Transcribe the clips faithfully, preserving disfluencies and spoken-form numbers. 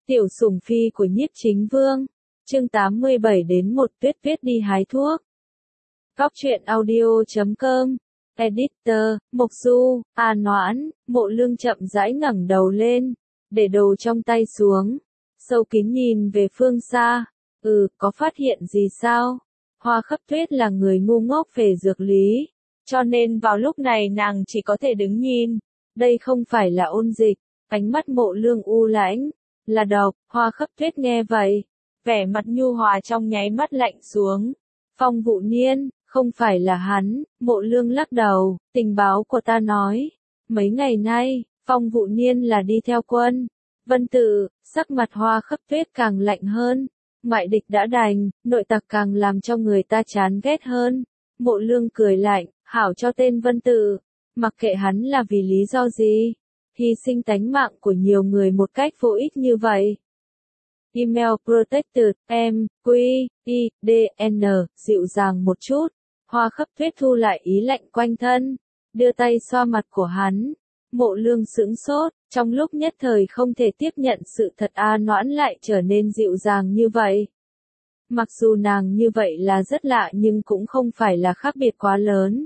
Tiểu sủng phi của Nhiếp Chính Vương. Chương tám mươi bảy đến một Tuyết Tuyết đi hái thuốc. Góc truyện audio chấm com. Editor, Mộc Du, A Noãn. Mộ Lương chậm rãi ngẩng đầu lên, để đồ trong tay xuống, sâu kín nhìn về phương xa. Ừ, có phát hiện gì sao? Hoa Khấp Tuyết là người ngu ngốc về dược lý, cho nên vào lúc này nàng chỉ có thể đứng nhìn. Đây không phải là ôn dịch. Ánh mắt Mộ Lương u lãnh. Là độc. Hoa Khấp Tuyết nghe vậy, vẻ mặt nhu hòa trong nháy mắt lạnh xuống. Phong Vũ Niên, không phải là hắn. Mộ Lương lắc đầu. Tình báo của ta nói, mấy ngày nay, Phong Vũ Niên là đi theo quân. Vân Tự. Sắc mặt Hoa Khấp Tuyết càng lạnh hơn. Ngoại địch đã đành, nội tặc càng làm cho người ta chán ghét hơn. Mộ Lương cười lạnh, hảo cho tên Vân Tự. Mặc kệ hắn là vì lý do gì, hy sinh tánh mạng của nhiều người một cách vô ích như vậy. Email Protected, M, Q, I, D, N, dịu dàng một chút. Hoa Khấp Tuyết thu lại ý lạnh quanh thân, đưa tay xoa mặt của hắn. Mộ Lương sững sốt, trong lúc nhất thời không thể tiếp nhận sự thật A Noãn lại trở nên dịu dàng như vậy. Mặc dù nàng như vậy là rất lạ nhưng cũng không phải là khác biệt quá lớn.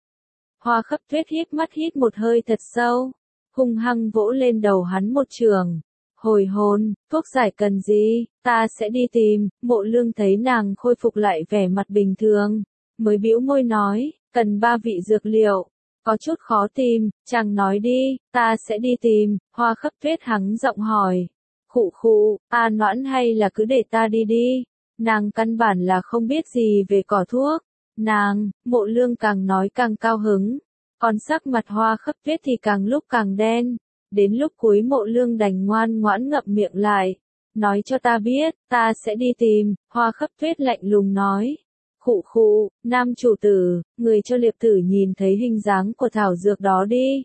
Hoa Khấp Tuyết hít mắt hít một hơi thật sâu, hung hăng vỗ lên đầu hắn một trường. Hồi hồn, thuốc giải cần gì, ta sẽ đi tìm. Mộ Lương thấy nàng khôi phục lại vẻ mặt bình thường, mới bĩu môi nói, cần ba vị dược liệu. Có chút khó tìm, chàng nói đi, ta sẽ đi tìm. Hoa Khấp Tuyết hắng giọng hỏi. Khụ khụ, A Noãn hay là cứ để ta đi đi. Nàng căn bản là không biết gì về cỏ thuốc. Nàng, Mộ Lương càng nói càng cao hứng. Còn sắc mặt Hoa Khấp Tuyết thì càng lúc càng đen. Đến lúc cuối Mộ Lương đành ngoan ngoãn ngậm miệng lại. Nói cho ta biết, ta sẽ đi tìm. Hoa Khấp Tuyết lạnh lùng nói. Khụ khụ, nam chủ tử, người cho Liệp Tử nhìn thấy hình dáng của thảo dược đó đi.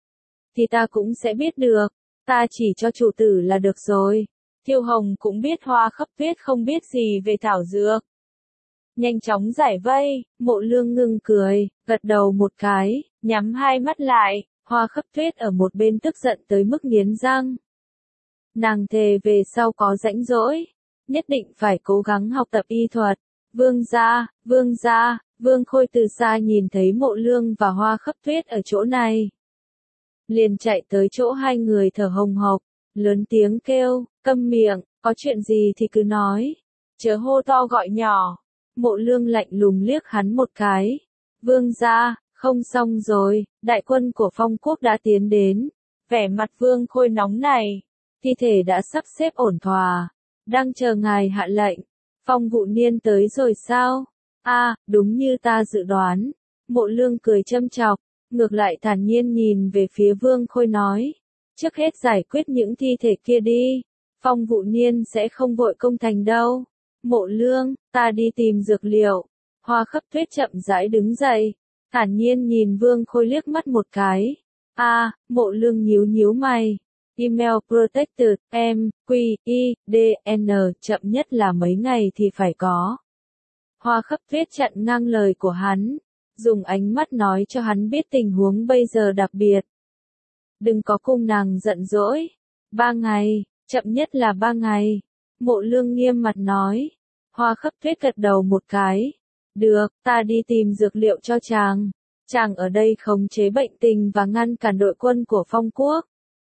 Thì ta cũng sẽ biết được, ta chỉ cho chủ tử là được rồi. Thiêu Hồng cũng biết Hoa Khấp Tuyết không biết gì về thảo dược. Nhanh chóng giải vây. Mộ Lương ngưng cười, gật đầu một cái, nhắm hai mắt lại. Hoa Khấp Tuyết ở một bên tức giận tới mức nghiến răng. Nàng thề về sau có rãnh rỗi, nhất định phải cố gắng học tập y thuật. Vương gia, vương gia. Vương Khôi từ xa nhìn thấy Mộ Lương và Hoa Khấp Tuyết ở chỗ này, liền chạy tới chỗ hai người thở hồng hộc, lớn tiếng kêu, câm miệng, có chuyện gì thì cứ nói, chớ hô to gọi nhỏ. Mộ Lương lạnh lùng liếc hắn một cái. Vương gia, không xong rồi, đại quân của Phong Quốc đã tiến đến. Vẻ mặt Vương Khôi nóng này, thi thể đã sắp xếp ổn thỏa, đang chờ ngài hạ lệnh. Phong Vũ Niên tới rồi sao? A, à, đúng như ta dự đoán. Mộ Lương cười châm chọc, ngược lại thản nhiên nhìn về phía Vương Khôi nói. Trước hết giải quyết những thi thể kia đi. Phong Vũ Niên sẽ không vội công thành đâu. Mộ Lương, ta đi tìm dược liệu. Hoa Khấp Tuyết chậm rãi đứng dậy, thản nhiên nhìn Vương Khôi liếc mắt một cái. A, à, Mộ Lương nhíu nhíu mày. Email Protected, M, Q, I, D, N, chậm nhất là mấy ngày thì phải có. Hoa Khấp Tuyết chặn ngang lời của hắn, dùng ánh mắt nói cho hắn biết tình huống bây giờ đặc biệt. Đừng có cung nàng giận dỗi. Ba ngày, chậm nhất là ba ngày. Mộ Lương nghiêm mặt nói. Hoa Khấp Tuyết gật đầu một cái. Được, ta đi tìm dược liệu cho chàng. Chàng ở đây khống chế bệnh tình và ngăn cản đội quân của Phong Quốc.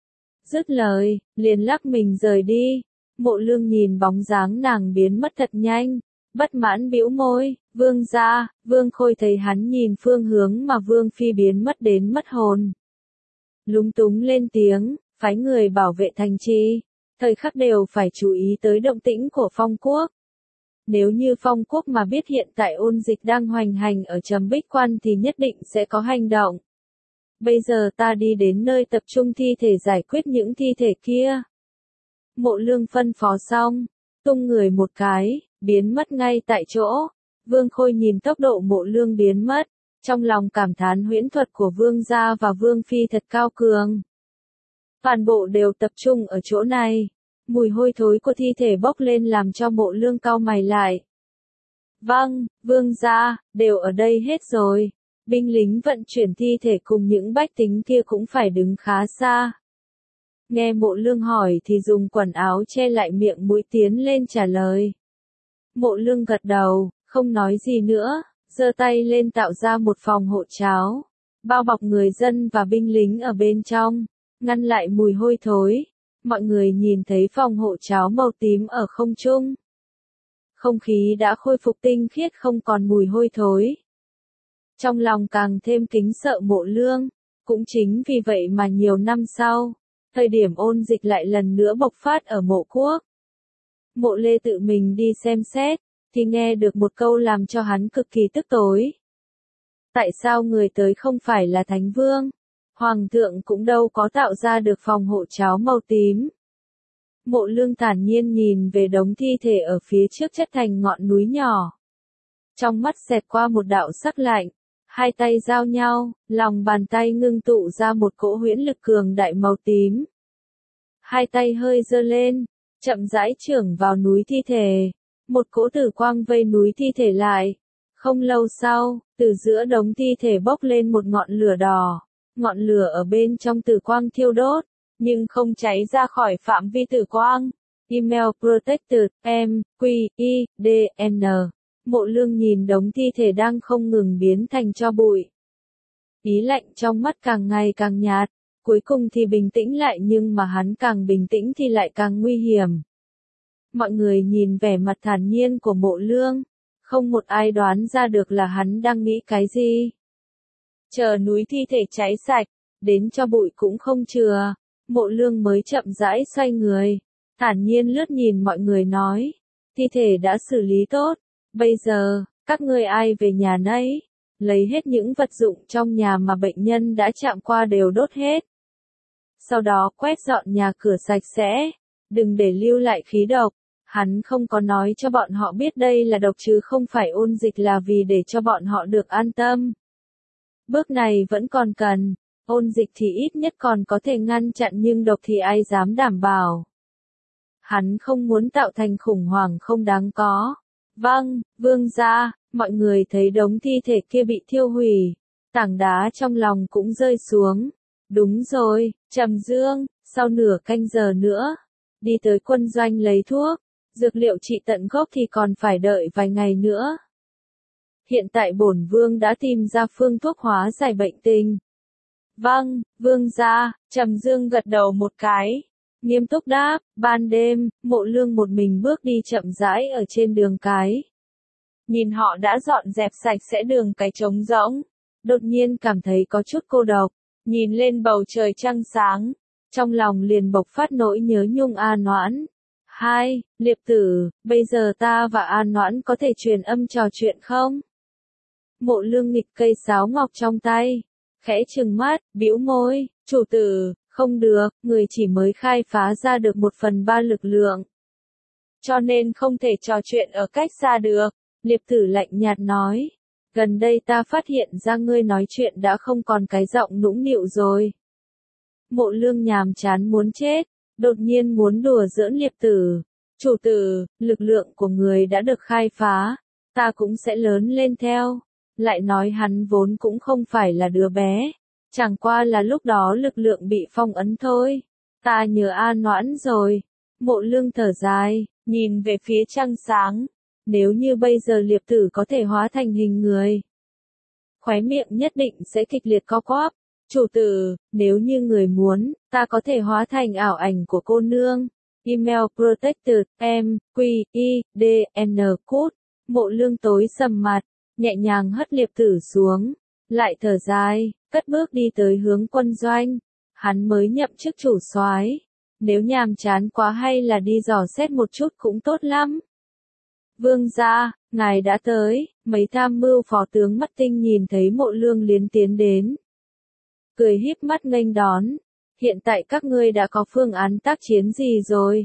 Dứt lời, liền lắc mình rời đi. Mộ Lương nhìn bóng dáng nàng biến mất thật nhanh, bất mãn bĩu môi. Vương gia. Vương Khôi thấy hắn nhìn phương hướng mà Vương Phi biến mất đến mất hồn, lúng túng lên tiếng, phái người bảo vệ thành trì, thời khắc đều phải chú ý tới động tĩnh của Phong Quốc. Nếu như Phong Quốc mà biết hiện tại ôn dịch đang hoành hành ở Trầm Bích Quan thì nhất định sẽ có hành động. Bây giờ ta đi đến nơi tập trung thi thể giải quyết những thi thể kia. Mộ Lương phân phó xong, tung người một cái, biến mất ngay tại chỗ. Vương Khôi nhìn tốc độ Mộ Lương biến mất, trong lòng cảm thán huyễn thuật của Vương gia và Vương Phi thật cao cường. Toàn bộ đều tập trung ở chỗ này. Mùi hôi thối của thi thể bốc lên làm cho Mộ Lương cau mày lại. Vâng, Vương gia, đều ở đây hết rồi. Binh lính vận chuyển thi thể cùng những bách tính kia cũng phải đứng khá xa. Nghe Mộ Lương hỏi thì dùng quần áo che lại miệng mũi tiến lên trả lời. Mộ Lương gật đầu, không nói gì nữa, giơ tay lên tạo ra một phòng hộ cháo, bao bọc người dân và binh lính ở bên trong, ngăn lại mùi hôi thối. Mọi người nhìn thấy phòng hộ cháo màu tím ở không trung. Không khí đã khôi phục tinh khiết không còn mùi hôi thối. Trong lòng càng thêm kính sợ Mộ Lương, cũng chính vì vậy mà nhiều năm sau, thời điểm ôn dịch lại lần nữa bộc phát ở Mộ Quốc. Mộ Lê tự mình đi xem xét, thì nghe được một câu làm cho hắn cực kỳ tức tối. Tại sao người tới không phải là Thánh Vương? Hoàng thượng cũng đâu có tạo ra được phòng hộ cháo màu tím. Mộ Lương thản nhiên nhìn về đống thi thể ở phía trước chất thành ngọn núi nhỏ. Trong mắt xẹt qua một đạo sắc lạnh, hai tay giao nhau, lòng bàn tay ngưng tụ ra một cỗ huyễn lực cường đại màu tím. Hai tay hơi giơ lên, chậm rãi chưởng vào núi thi thể. Một cỗ tử quang vây núi thi thể lại. Không lâu sau, từ giữa đống thi thể bốc lên một ngọn lửa đỏ. Ngọn lửa ở bên trong tử quang thiêu đốt, nhưng không cháy ra khỏi phạm vi tử quang. Email Protected, M, Q, I, D, N. Mộ Lương nhìn đống thi thể đang không ngừng biến thành tro bụi. Ý lạnh trong mắt càng ngày càng nhạt, cuối cùng thì bình tĩnh lại, nhưng mà hắn càng bình tĩnh thì lại càng nguy hiểm. Mọi người nhìn vẻ mặt thản nhiên của Mộ Lương, không một ai đoán ra được là hắn đang nghĩ cái gì. Chờ núi thi thể cháy sạch, đến cho bụi cũng không chừa, Mộ Lương mới chậm rãi xoay người, thản nhiên lướt nhìn mọi người nói, thi thể đã xử lý tốt, bây giờ, các ngươi ai về nhà nấy, lấy hết những vật dụng trong nhà mà bệnh nhân đã chạm qua đều đốt hết. Sau đó quét dọn nhà cửa sạch sẽ, đừng để lưu lại khí độc. Hắn không có nói cho bọn họ biết đây là độc chứ không phải ôn dịch, là vì để cho bọn họ được an tâm. Bước này vẫn còn cần, ôn dịch thì ít nhất còn có thể ngăn chặn, nhưng độc thì ai dám đảm bảo. Hắn không muốn tạo thành khủng hoảng không đáng có. Vâng, vương gia, mọi người thấy đống thi thể kia bị thiêu hủy, tảng đá trong lòng cũng rơi xuống. Đúng rồi, Trầm Dương, sau nửa canh giờ nữa, đi tới quân doanh lấy thuốc. Dược liệu trị tận gốc thì còn phải đợi vài ngày nữa. Hiện tại bổn vương đã tìm ra phương thuốc hóa giải bệnh tình. Vâng, vương gia, Trầm Dương gật đầu một cái. Nghiêm túc đáp, ban đêm, Mộ Lương một mình bước đi chậm rãi ở trên đường cái. Nhìn họ đã dọn dẹp sạch sẽ đường cái trống rỗng. Đột nhiên cảm thấy có chút cô độc, nhìn lên bầu trời trăng sáng. Trong lòng liền bộc phát nỗi nhớ nhung A Noãn. Hai, Liệp Tử, bây giờ ta và An Noãn có thể truyền âm trò chuyện không? Mộ Lương nghịch cây sáo ngọc trong tay, khẽ trừng mắt, bĩu môi, chủ tử, không được, người chỉ mới khai phá ra được một phần ba lực lượng. Cho nên không thể trò chuyện ở cách xa được. Liệp Tử lạnh nhạt nói, gần đây ta phát hiện ra ngươi nói chuyện đã không còn cái giọng nũng nịu rồi. Mộ Lương nhàm chán muốn chết. Đột nhiên muốn đùa giỡn Liệp Tử. Chủ tử, lực lượng của người đã được khai phá, ta cũng sẽ lớn lên theo. Lại nói hắn vốn cũng không phải là đứa bé, chẳng qua là lúc đó lực lượng bị phong ấn thôi. Ta nhớ A Noãn rồi. Mộ Lương thở dài, nhìn về phía trăng sáng. Nếu như bây giờ Liệp Tử có thể hóa thành hình người, khóe miệng nhất định sẽ kịch liệt co quắp. Chủ tử, nếu như người muốn, ta có thể hóa thành ảo ảnh của cô nương. Email Protected, M, Q, I, D, N, code. Mộ Lương tối sầm mặt, nhẹ nhàng hất Liệp Tử xuống, lại thở dài, cất bước đi tới hướng quân doanh. Hắn mới nhậm chức chủ soái, nếu nhàm chán quá hay là đi dò xét một chút cũng tốt lắm. Vương gia, ngài đã tới. Mấy tham mưu phó tướng mắt tinh nhìn thấy Mộ Lương liền tiến đến, cười híp mắt nghênh đón. Hiện tại các ngươi đã có phương án tác chiến gì rồi?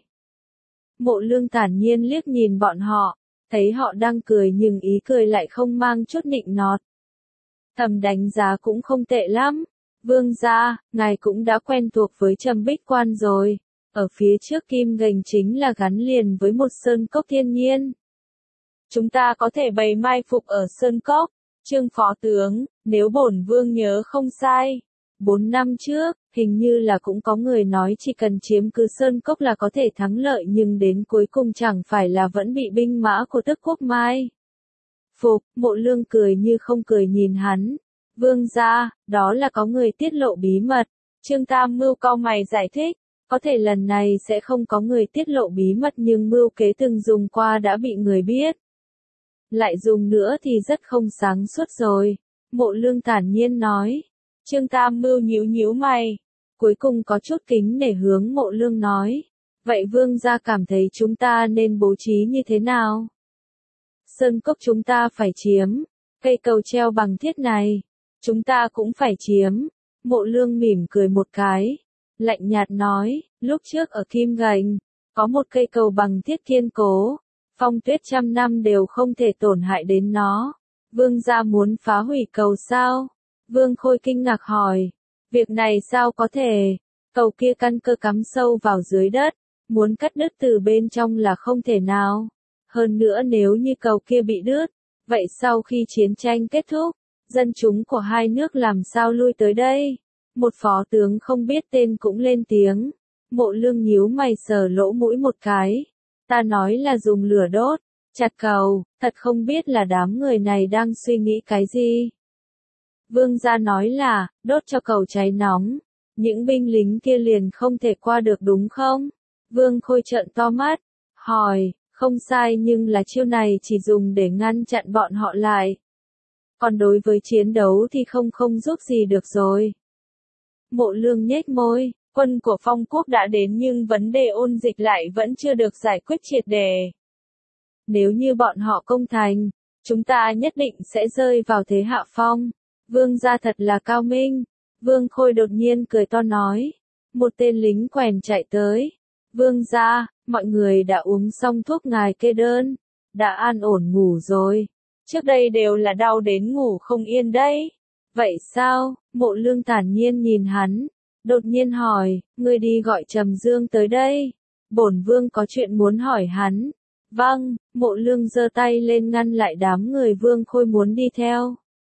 Mộ Lương thản nhiên liếc nhìn bọn họ, thấy họ đang cười nhưng ý cười lại không mang chút nịnh nọt. Thầm đánh giá cũng không tệ lắm. Vương gia, ngài cũng đã quen thuộc với Trầm Bích Quan rồi. Ở phía trước Kim Gành chính là gắn liền với một sơn cốc thiên nhiên. Chúng ta có thể bày mai phục ở sơn cốc. Trương phó tướng, nếu bổn vương nhớ không sai, Bốn năm trước, hình như là cũng có người nói chỉ cần chiếm cứ Sơn Cốc là có thể thắng lợi nhưng đến cuối cùng chẳng phải là vẫn bị binh mã của Tức Quốc mai phục. Mộ Lương cười như không cười nhìn hắn. Vương gia, đó là có người tiết lộ bí mật. Trương Tam Mưu cau mày giải thích. Có thể lần này sẽ không có người tiết lộ bí mật nhưng mưu kế từng dùng qua đã bị người biết. Lại dùng nữa thì rất không sáng suốt rồi. Mộ Lương thản nhiên nói. Trương Tam Mưu nhíu nhíu mày. Cuối cùng có chút kính nể hướng Mộ Lương nói. Vậy vương gia cảm thấy chúng ta nên bố trí như thế nào? Sơn Cốc chúng ta phải chiếm. Cây cầu treo bằng thiết này. Chúng ta cũng phải chiếm. Mộ Lương mỉm cười một cái. Lạnh nhạt nói, lúc trước ở Kim Gành, có một cây cầu bằng thiết kiên cố. Phong tuyết trăm năm đều không thể tổn hại đến nó. Vương gia muốn phá hủy cầu sao? Vương Khôi kinh ngạc hỏi. Việc này sao có thể? Cầu kia căn cơ cắm sâu vào dưới đất. Muốn cắt đứt từ bên trong là không thể nào. Hơn nữa nếu như cầu kia bị đứt, vậy sau khi chiến tranh kết thúc, dân chúng của hai nước làm sao lui tới đây? Một phó tướng không biết tên cũng lên tiếng. Mộ Lương nhíu mày sờ lỗ mũi một cái. Ta nói là dùng lửa đốt, chặt cầu, thật không biết là đám người này đang suy nghĩ cái gì. Vương gia nói là, đốt cho cầu cháy nóng, những binh lính kia liền không thể qua được đúng không? Vương Khôi trợn to mắt, hỏi, không sai nhưng là chiêu này chỉ dùng để ngăn chặn bọn họ lại. Còn đối với chiến đấu thì không không giúp gì được rồi. Mộ Lương nhếch môi, quân của Phong Quốc đã đến nhưng vấn đề ôn dịch lại vẫn chưa được giải quyết triệt để. Nếu như bọn họ công thành, chúng ta nhất định sẽ rơi vào thế hạ phong. Vương gia thật là cao minh. Vương Khôi đột nhiên cười to nói. Một tên lính quèn chạy tới. Vương gia, mọi người đã uống xong thuốc ngài kê đơn. Đã an ổn ngủ rồi. Trước đây đều là đau đến ngủ không yên đấy. Vậy sao? Mộ Lương thản nhiên nhìn hắn. Đột nhiên hỏi, ngươi đi gọi Trầm Dương tới đây. Bổn vương có chuyện muốn hỏi hắn. Vâng, Mộ Lương giơ tay lên ngăn lại đám người Vương Khôi muốn đi theo.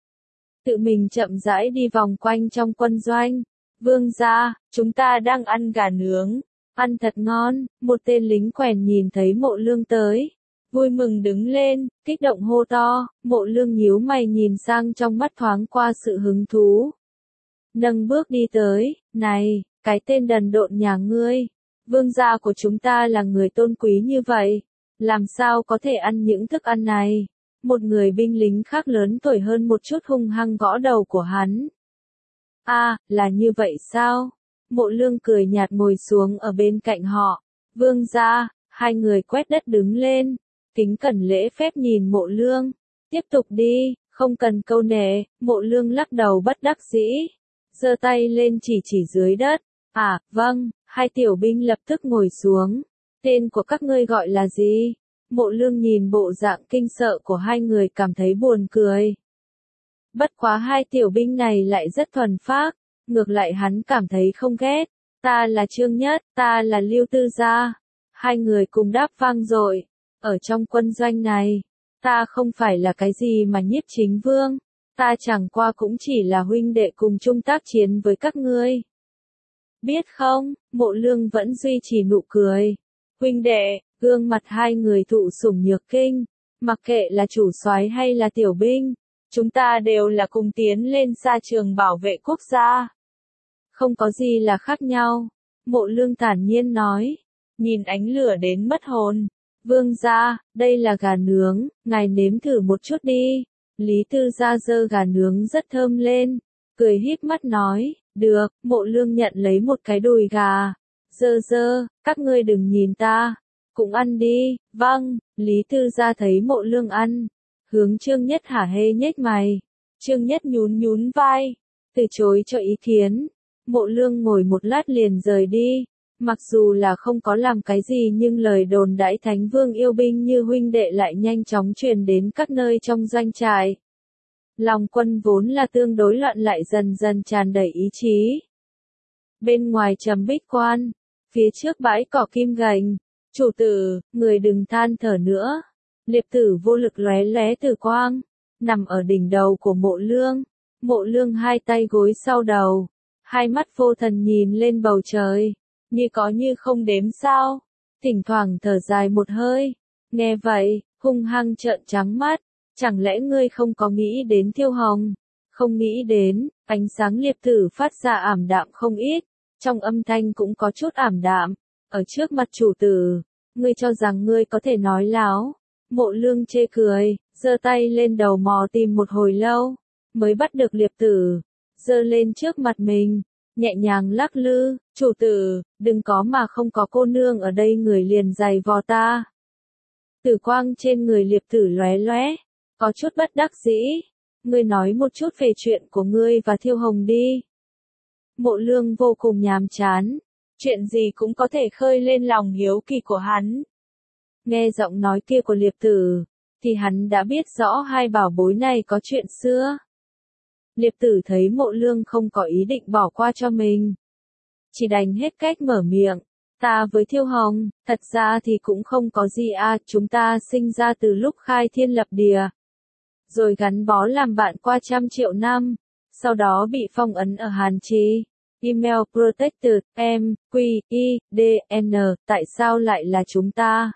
Tự mình chậm rãi đi vòng quanh trong quân doanh. Vương gia, chúng ta đang ăn gà nướng. Ăn thật ngon. Một tên lính quèn nhìn thấy Mộ Lương tới. Vui mừng đứng lên, kích động hô to. Mộ Lương nhíu mày nhìn sang trong mắt thoáng qua sự hứng thú. Nâng bước đi tới, này, cái tên đần độn nhà ngươi. Vương gia của chúng ta là người tôn quý như vậy. Làm sao có thể ăn những thức ăn này? Một người binh lính khác lớn tuổi hơn một chút hung hăng gõ đầu của hắn. A, à, là như vậy sao? Mộ Lương cười nhạt ngồi xuống ở bên cạnh họ. Vương gia, hai người quét đất đứng lên. Kính cẩn lễ phép nhìn Mộ Lương. Tiếp tục đi, không cần câu nệ. Mộ Lương lắc đầu bất đắc dĩ. Giơ tay lên chỉ chỉ dưới đất. À, vâng, hai tiểu binh lập tức ngồi xuống. Tên của các ngươi gọi là gì? Mộ Lương nhìn bộ dạng kinh sợ của hai người cảm thấy buồn cười. Bất quá hai tiểu binh này lại rất thuần phác, ngược lại hắn cảm thấy không ghét. Ta là Trương Nhất, ta là Lưu Tư Gia. Hai người cùng đáp vang dội. Ở trong quân doanh này, ta không phải là cái gì mà Nhiếp Chính Vương. Ta chẳng qua cũng chỉ là huynh đệ cùng chung tác chiến với các ngươi. Biết không, Mộ Lương vẫn duy trì nụ cười. Huynh đệ, gương mặt hai người thụ sủng nhược kinh. Mặc kệ là chủ soái hay là tiểu binh, chúng ta đều là cùng tiến lên xa trường bảo vệ quốc gia. Không có gì là khác nhau. Mộ Lương thản nhiên nói. Nhìn ánh lửa đến mất hồn. Vương gia, đây là gà nướng, ngài nếm thử một chút đi. Lý Tư Gia giơ gà nướng rất thơm lên, cười híp mắt nói, được. Mộ Lương nhận lấy một cái đùi gà, dơ dơ, các ngươi đừng nhìn ta, cũng ăn đi. Vâng. Lý Tư Gia thấy Mộ Lương ăn, hướng Trương Nhất hả hê nhếch mày. Trương Nhất nhún nhún vai, từ chối cho ý kiến. Mộ Lương ngồi một lát liền rời đi. Mặc dù là không có làm cái gì nhưng lời đồn đãi Thánh Vương yêu binh như huynh đệ lại nhanh chóng truyền đến các nơi trong doanh trại. Lòng quân vốn là tương đối loạn lại dần dần tràn đầy ý chí. Bên ngoài Trầm Bích Quan, phía trước bãi cỏ Kim Gành, chủ tử, người đừng than thở nữa. Liệp tử vô lực lóe lóe tử quang, nằm ở đỉnh đầu của Mộ Lương. Mộ Lương hai tay gối sau đầu, hai mắt vô thần nhìn lên bầu trời, như có như không đếm sao, thỉnh thoảng thở dài một hơi. Nghe vậy, hung hăng trợn trắng mắt, chẳng lẽ ngươi không có nghĩ đến Thiêu Hồng? Không nghĩ đến, ánh sáng liệp tử phát ra ảm đạm không ít, trong âm thanh cũng có chút ảm đạm, ở trước mặt chủ tử, ngươi cho rằng ngươi có thể nói láo. Mộ Lương chê cười, giơ tay lên đầu mò tìm một hồi lâu, mới bắt được liệp tử, giơ lên trước mặt mình, nhẹ nhàng lắc lư, chủ tử, đừng có mà không có cô nương ở đây người liền giày vò ta. Tử quang trên người liệp tử lóe lóe, có chút bất đắc dĩ, ngươi nói một chút về chuyện của ngươi và Thiêu Hồng đi. Mộ Lương vô cùng nhàm chán, chuyện gì cũng có thể khơi lên lòng hiếu kỳ của hắn. Nghe giọng nói kia của liệp tử, thì hắn đã biết rõ hai bảo bối này có chuyện xưa. Liệp tử thấy Mộ Lương không có ý định bỏ qua cho mình, chỉ đành hết cách mở miệng. Ta với Thiêu Hồng, thật ra thì cũng không có gì à, chúng ta sinh ra từ lúc khai thiên lập địa, rồi gắn bó làm bạn qua trăm triệu năm, sau đó bị phong ấn ở Hàn Trì. Email protected, M, Q, I, D, N, tại sao lại là chúng ta?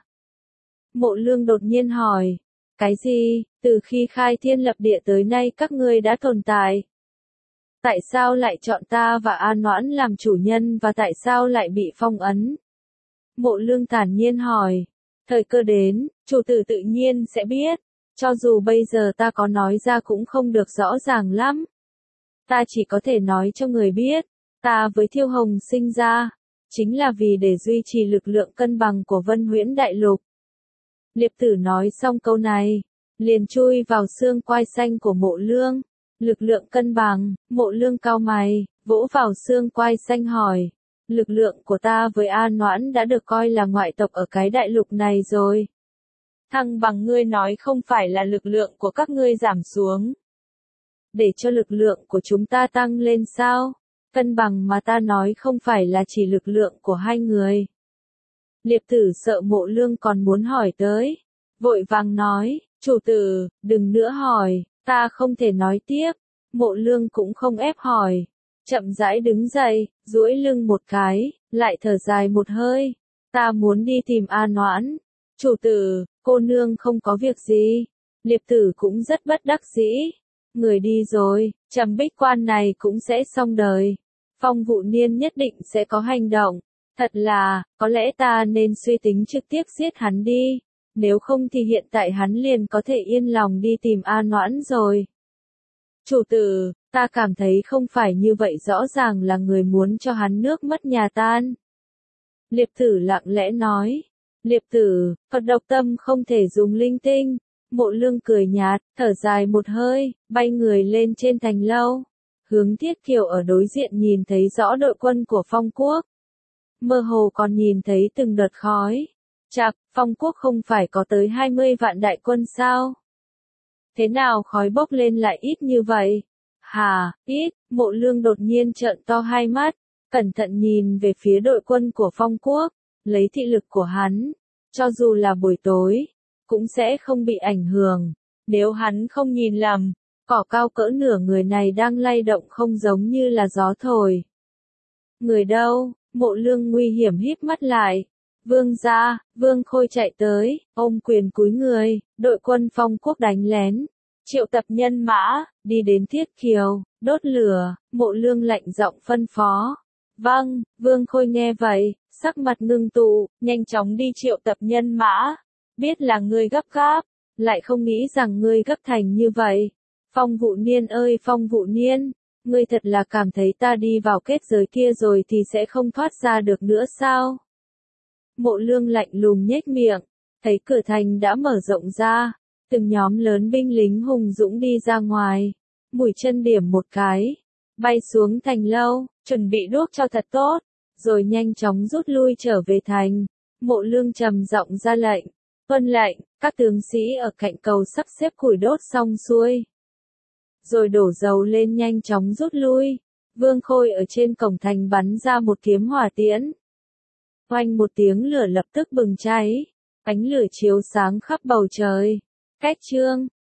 Mộ Lương đột nhiên hỏi, cái gì, từ khi khai thiên lập địa tới nay các ngươi đã tồn tại? Tại sao lại chọn ta và A Noãn làm chủ nhân và tại sao lại bị phong ấn? Mộ Lương thản nhiên hỏi, thời cơ đến, chủ tử tự nhiên sẽ biết, cho dù bây giờ ta có nói ra cũng không được rõ ràng lắm. Ta chỉ có thể nói cho người biết, ta với Thiêu Hồng sinh ra, chính là vì để duy trì lực lượng cân bằng của Vân Huyễn Đại Lục. Liệp tử nói xong câu này, liền chui vào xương quai xanh của Mộ Lương. Lực lượng cân bằng, Mộ Lương cau mày, vỗ vào xương quai xanh hỏi, lực lượng của ta với A Noãn đã được coi là ngoại tộc ở cái đại lục này rồi. Thăng bằng ngươi nói không phải là lực lượng của các ngươi giảm xuống, để cho lực lượng của chúng ta tăng lên sao? Cân bằng mà ta nói không phải là chỉ lực lượng của hai người. Liệp tử sợ Mộ Lương còn muốn hỏi tới, vội vàng nói, chủ tử, đừng nữa hỏi, ta không thể nói tiếp. Mộ Lương cũng không ép hỏi, chậm rãi đứng dậy, duỗi lưng một cái, lại thở dài một hơi, ta muốn đi tìm A Noãn. Chủ tử, cô nương không có việc gì. Liệp tử cũng rất bất đắc dĩ, người đi rồi, Trầm Bích Quan này cũng sẽ xong đời. Phong Vụ Niên nhất định sẽ có hành động. Thật là, có lẽ ta nên suy tính trực tiếp giết hắn đi, nếu không thì hiện tại hắn liền có thể yên lòng đi tìm A Noãn rồi. Chủ tử, ta cảm thấy không phải như vậy, rõ ràng là người muốn cho hắn nước mất nhà tan. Liệp tử lặng lẽ nói, Liệp tử, Phật độc tâm không thể dùng linh tinh. Mộ Lương cười nhạt, thở dài một hơi, bay người lên trên thành lâu, hướng Thiết Kiều ở đối diện nhìn thấy rõ đội quân của Phong Quốc. Mơ hồ còn nhìn thấy từng đợt khói. Chạc, Phong Quốc không phải có tới hai mươi vạn đại quân sao? Thế nào khói bốc lên lại ít như vậy? Hà, ít, Mộ Lương đột nhiên trợn to hai mắt, cẩn thận nhìn về phía đội quân của Phong Quốc, lấy thị lực của hắn, cho dù là buổi tối, cũng sẽ không bị ảnh hưởng. Nếu hắn không nhìn lầm, cỏ cao cỡ nửa người này đang lay động không giống như là gió thổi. Người đâu? Mộ Lương nguy hiểm híp mắt lại. Vương gia, Vương Khôi chạy tới, ôm quyền cúi người, đội quân Phong Quốc đánh lén, triệu tập nhân mã, đi đến Thiết Kiều, đốt lửa. Mộ Lương lạnh giọng phân phó. Vâng, Vương Khôi nghe vậy, sắc mặt ngưng tụ, nhanh chóng đi triệu tập nhân mã. Biết là ngươi gấp gáp, lại không nghĩ rằng ngươi gấp thành như vậy. Phong Vụ Niên ơi Phong Vụ Niên, ngươi thật là cảm thấy ta đi vào kết giới kia rồi thì sẽ không thoát ra được nữa sao? Mộ Lương lạnh lùng nhếch miệng, thấy cửa thành đã mở rộng ra, từng nhóm lớn binh lính hùng dũng đi ra ngoài, mũi chân điểm một cái, bay xuống thành lâu, chuẩn bị đuốc cho thật tốt, rồi nhanh chóng rút lui trở về thành. Mộ Lương trầm giọng ra lệnh, tuân lệnh, các tướng sĩ ở cạnh cầu sắp xếp củi đốt xong xuôi, rồi đổ dầu lên nhanh chóng rút lui. Vương Khôi ở trên cổng thành bắn ra một kiếm hỏa tiễn. Oanh một tiếng, lửa lập tức bừng cháy, ánh lửa chiếu sáng khắp bầu trời. Cách chương